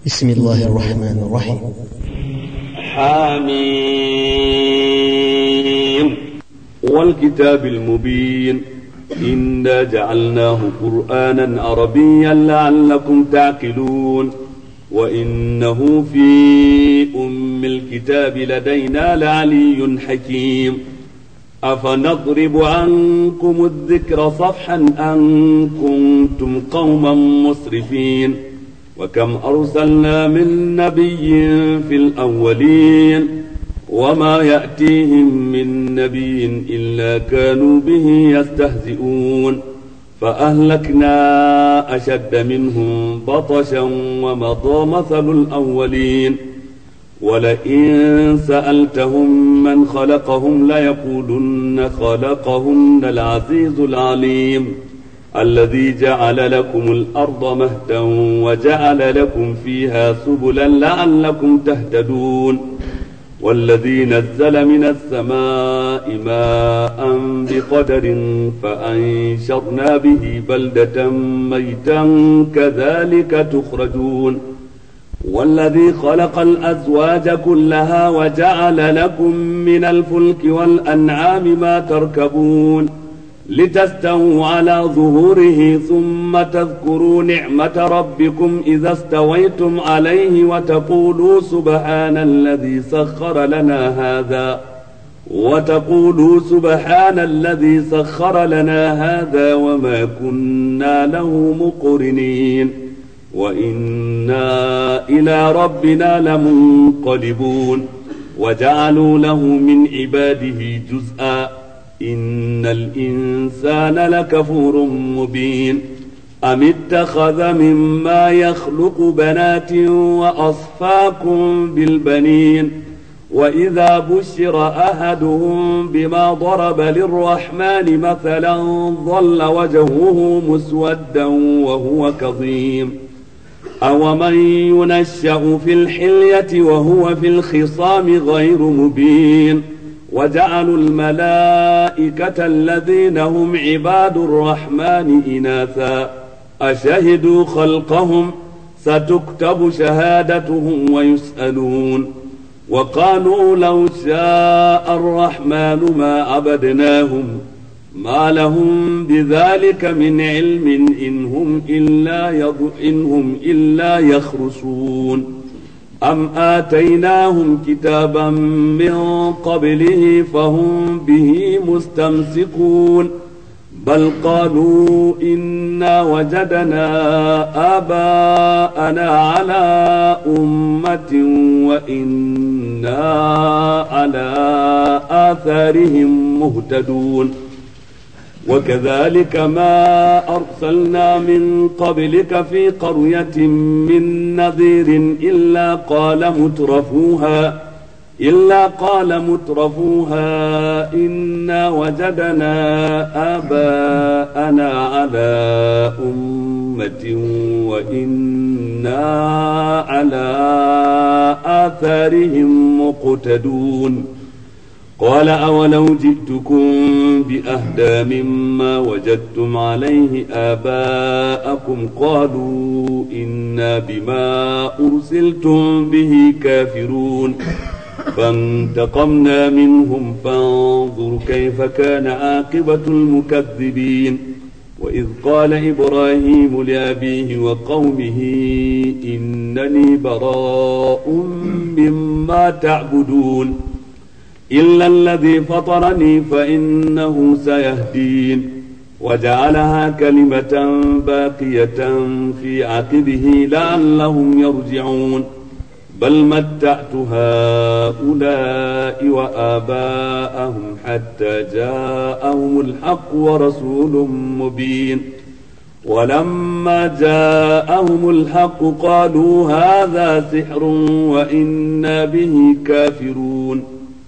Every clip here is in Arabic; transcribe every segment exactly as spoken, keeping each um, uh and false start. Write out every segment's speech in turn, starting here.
بسم الله الرحمن الرحيم. حميم والكتاب المبين إنا جعلناه قرآنا عربيا لعلكم تعقلون وإنه في أم الكتاب لدينا لعلي حكيم أفنضرب عنكم الذكر صفحا أن كنتم قوما مسرفين وكم أرسلنا من نبي في الأولين وما يأتيهم من نبي إلا كانوا به يستهزئون فأهلكنا أشد منهم بطشا ومضى مثل الأولين ولئن سألتهم من خلقهم ليقولن خلقهن العزيز العليم الذي جعل لكم الأرض مهدا وجعل لكم فيها سبلا لعلكم تهتدون والذي نزل من السماء ماء بقدر فأنشرنا به بلدة ميتا كذلك تخرجون والذي خلق الأزواج كلها وجعل لكم من الفلك والأنعام ما تركبون لتستووا على ظهوره ثم تذكروا نعمة ربكم إذا استويتم عليه وتقولوا سبحان الذي سخر لنا هذا وتقولوا سبحان الذي سخر لنا هذا وما كنا له مقرنين وإنا إلى ربنا لمنقلبون وجعلوا له من عباده جزءا إن الإنسان لكفور مبين أم اتخذ مما يخلق بنات وأصفاكم بالبنين وإذا بشر أحدهم بما ضرب للرحمن مثلا ظل وجهه مسودا وهو كظيم أومن ينشأ في الحلية وهو في الخصام غير مبين وجعلوا الملائكة الذين هم عباد الرحمن إناثا أشهدوا خلقهم ستكتب شهادتهم ويسألون وقالوا لو شاء الرحمن ما عبدناهم ما لهم بذلك من علم إن هم إلا, إن هم إلا يخرصون أم آتيناهم كتابا من قبله فهم به مستمسكون بل قالوا إنا وجدنا آباءنا على أمة وإنا على آثارهم مهتدون وكذلك ما أرسلنا من قبلك في قرية من نذير إلا قال مترفوها إلا قال مترفوها إنا وجدنا آباءنا على أمة وإنا على آثارهم مقتدون قال أولو جئتكم بأهدى مما وجدتم عليه آباءكم قالوا إنا بما أرسلتم به كافرون فانتقمنا منهم فانظر كيف كان عاقبة المكذبين وإذ قال إبراهيم لأبيه وقومه إنني براء مما تعبدون إلا الذي فطرني فإنه سيهدين وجعلها كلمة باقية في عقبه لعلهم يرجعون بل متعت هؤلاء وآباءهم حتى جاءهم الحق ورسول مبين ولما جاءهم الحق قالوا هذا سحر وإنا به كافرون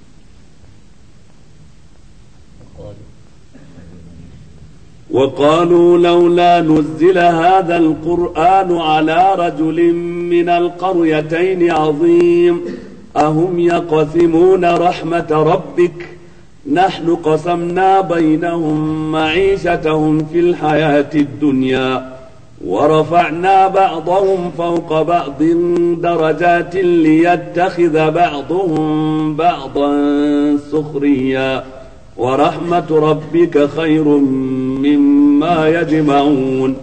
وقالوا لولا نزل هذا القرآن على رجل من القريتين عظيم أهم يقسمون رحمة ربك نحن قسمنا بينهم معيشتهم في الحياة الدنيا ورفعنا بعضهم فوق بعض درجات ليتخذ بعضهم بعضا سخريا ورحمة ربك خير مما يجمعون.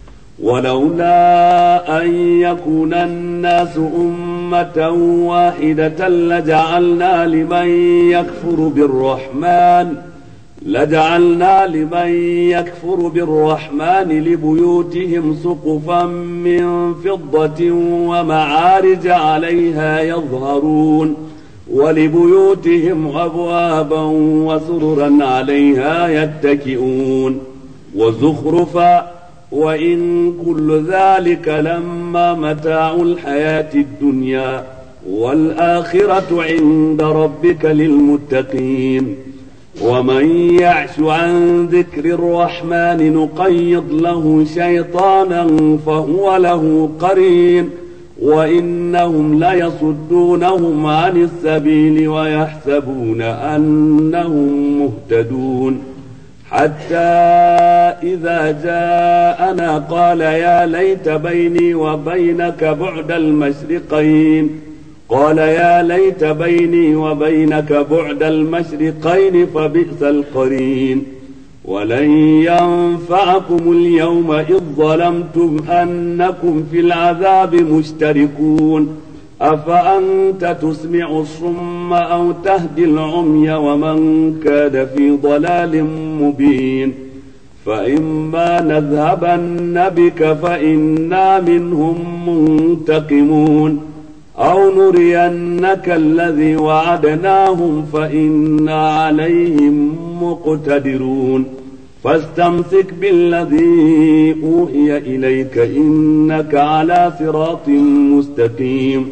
ولولا أن يكون الناس أمة واحدة لجعلنا لمن يكفر بالرحمن لجعلنا لمن يكفر بالرحمن لبيوتهم سقفا من فضة ومعارج عليها يظهرون ولبيوتهم أبوابا وسررا عليها يتكئون وزخرفا وإن كل ذلك لما متاع الحياة الدنيا والآخرة عند ربك للمتقين. ومن يعش عن ذكر الرحمن نقيض له شيطانا فهو له قرين وإنهم ليصدونهم عن السبيل ويحسبون أنهم مهتدون حتى إذا جاءنا قال يا ليت بيني وبينك بعد المشرقين قال يا ليت بيني وبينك بعد المشرقين فبئس القرين. ولن ينفعكم اليوم إذ ظلمتم أنكم في العذاب مشتركون أفأنت تسمع الصم أو تهدي العمي ومن كان في ضلال مبين. فإما نذهبن بك فإنا منهم منتقمون أو نرينك الذي وعدناهم فإنا عليهم مقتدرون. فاستمسك بالذي أوحي إليك إنك على صراط مستقيم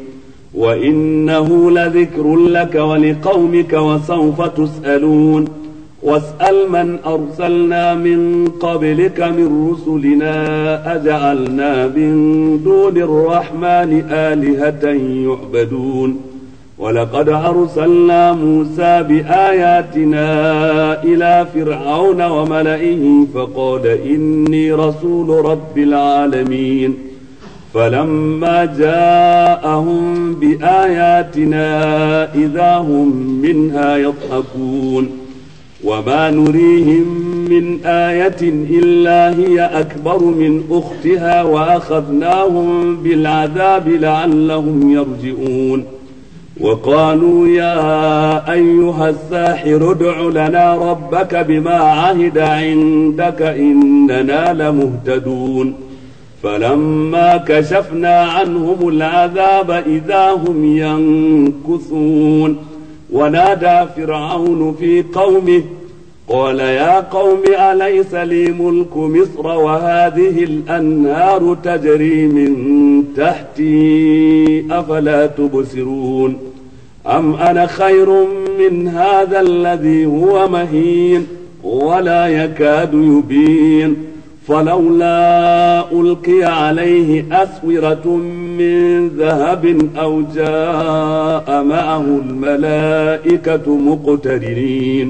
وإنه لذكر لك ولقومك وسوف تسألون. واسأل من أرسلنا من قبلك من رسلنا أجعلنا من دون الرحمن آلهة يعبدون. ولقد أرسلنا موسى بآياتنا إلى فرعون وملئه فقال إني رسول رب العالمين. فلما جاءهم بآياتنا إذا هم منها يضحكون وما نريهم من آية إلا هي أكبر من أختها وأخذناهم بالعذاب لعلهم يرجعون. وقالوا يا أيها الساحر ادع لنا ربك بما عهد عندك إننا لمهتدون. فلما كشفنا عنهم العذاب إذا هم ينكثون. ونادى فرعون في قومه قال يا قوم أليس لي ملك مصر وهذه الأنهار تجري من تحتي أفلا تبصرون أم أنا خير من هذا الذي هو مهين ولا يكاد يبين. فلولا ألقي عليه أسورة من ذهب أو جاء معه الملائكة مقترنين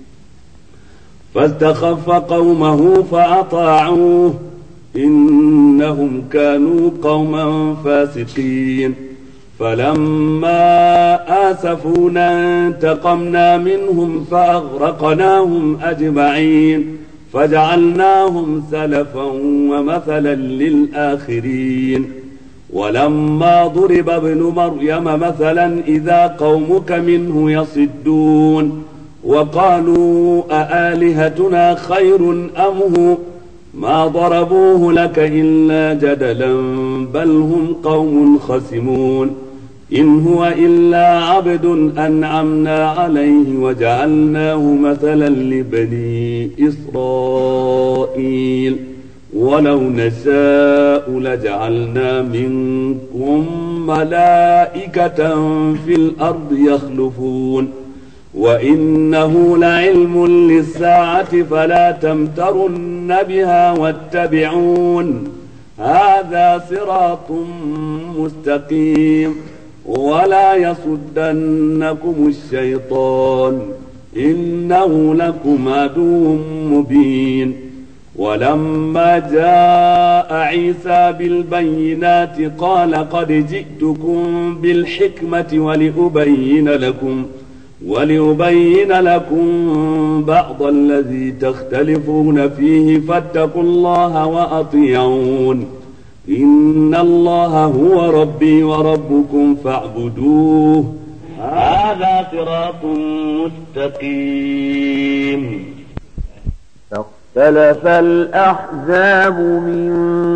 فاستخف قومه فأطاعوه إنهم كانوا قوما فاسقين. فلما آسفونا انتقمنا منهم فأغرقناهم أجمعين فجعلناهم سلفا ومثلا للآخرين. ولما ضرب ابن مريم مثلا إذا قومك منه يصدون وقالوا أآلهتنا خير أم هو ما ضربوه لك إلا جدلا بل هم قوم خصمون. إن هو إلا عبد أنعمنا عليه وجعلناه مثلا لبني إسرائيل ولو نشاء لجعلنا منكم ملائكة في الأرض يخلفون وإنه لعلم للساعة فلا تمترن بها واتبعون هذا صراط مستقيم ولا يصدنكم الشيطان إنه لكم عدو مبين. ولما جاء عيسى بالبينات قال قد جئتكم بالحكمة ولأبين لكم ولأبين لكم بعض الذي تختلفون فيه فاتقوا الله وأطيعون إن الله هو ربي وربكم فاعبدوه هذا صراط مستقيم. فاختلف الأحزاب من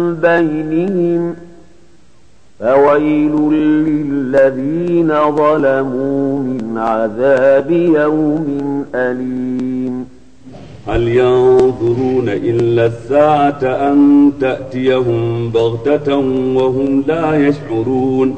بينهم فويل للذين ظلموا من عذاب يوم أليم. هل ينظرون إلا الساعة أن تأتيهم بغتة وهم لا يشعرون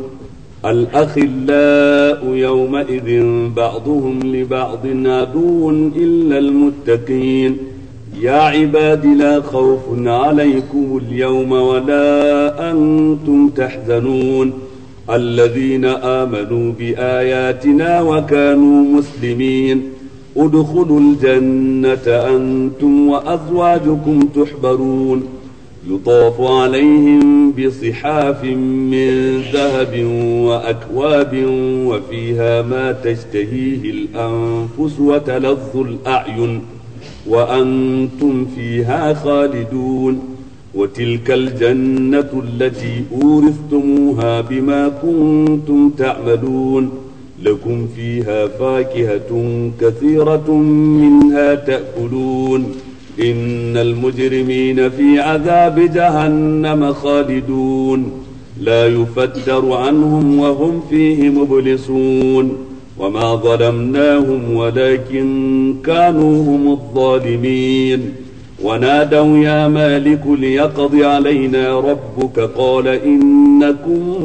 الأخلاء يومئذ بعضهم لبعض عدو إلا المتقين يا عباد لا خوف عليكم اليوم ولا أنتم تحزنون الذين آمنوا بآياتنا وكانوا مسلمين ادخلوا الجنة أنتم وأزواجكم تحبرون يطاف عليهم بصحاف من ذهب وأكواب وفيها ما تشتهيه الأنفس وتلظ الأعين وأنتم فيها خالدون وتلك الجنة التي أورثتموها بما كنتم تعملون لكم فيها فاكهة كثيرة منها تأكلون إن المجرمين في عذاب جهنم خالدون لا يفتر عنهم وهم فيه مبلسون وما ظلمناهم ولكن كانوا هم الظالمين ونادوا يا مالك ليقض علينا ربك قال إنكم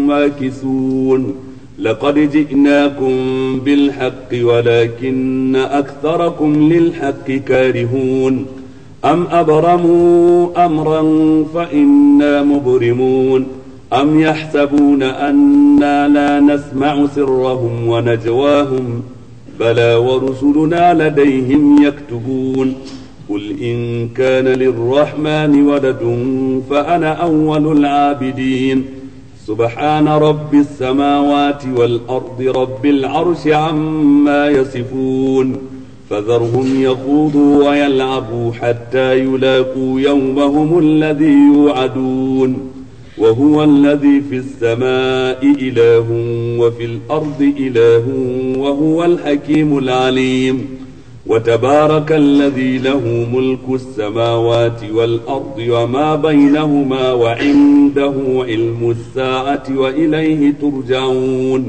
ماكثون لقد جئناكم بالحق ولكن أكثركم للحق كارهون أم أبرموا أمرا فإنا مبرمون أم يحسبون أنا لا نسمع سرهم ونجواهم بلى ورسلنا لديهم يكتبون قل إن كان للرحمن ولد فأنا أول العابدين سبحان رب السماوات والأرض رب العرش عما يصفون فذرهم يخوضوا ويلعبوا حتى يلاقوا يومهم الذي يوعدون وهو الذي في السماء إله وفي الأرض إله وهو الحكيم العليم وتبارك الذي له ملك السماوات والأرض وما بينهما وعنده علم الساعة وإليه ترجعون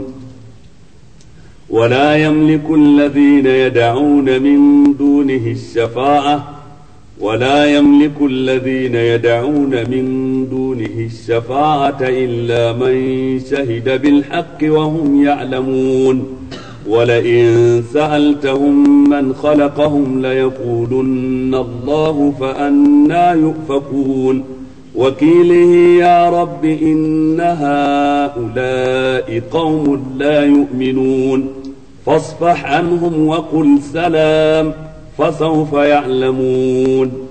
ولا يملك الذين يدعون من دونه الشفاعة ولا يملك الذين يدعون من دونه الشفاعة إلا من شهد بالحق وهم يعلمون ولئن سألتهم من خلقهم ليقولن الله فأنى يؤفكون وكيله يا رب إن هؤلاء قوم لا يؤمنون فاصفح عنهم وقل سلام فسوف يعلمون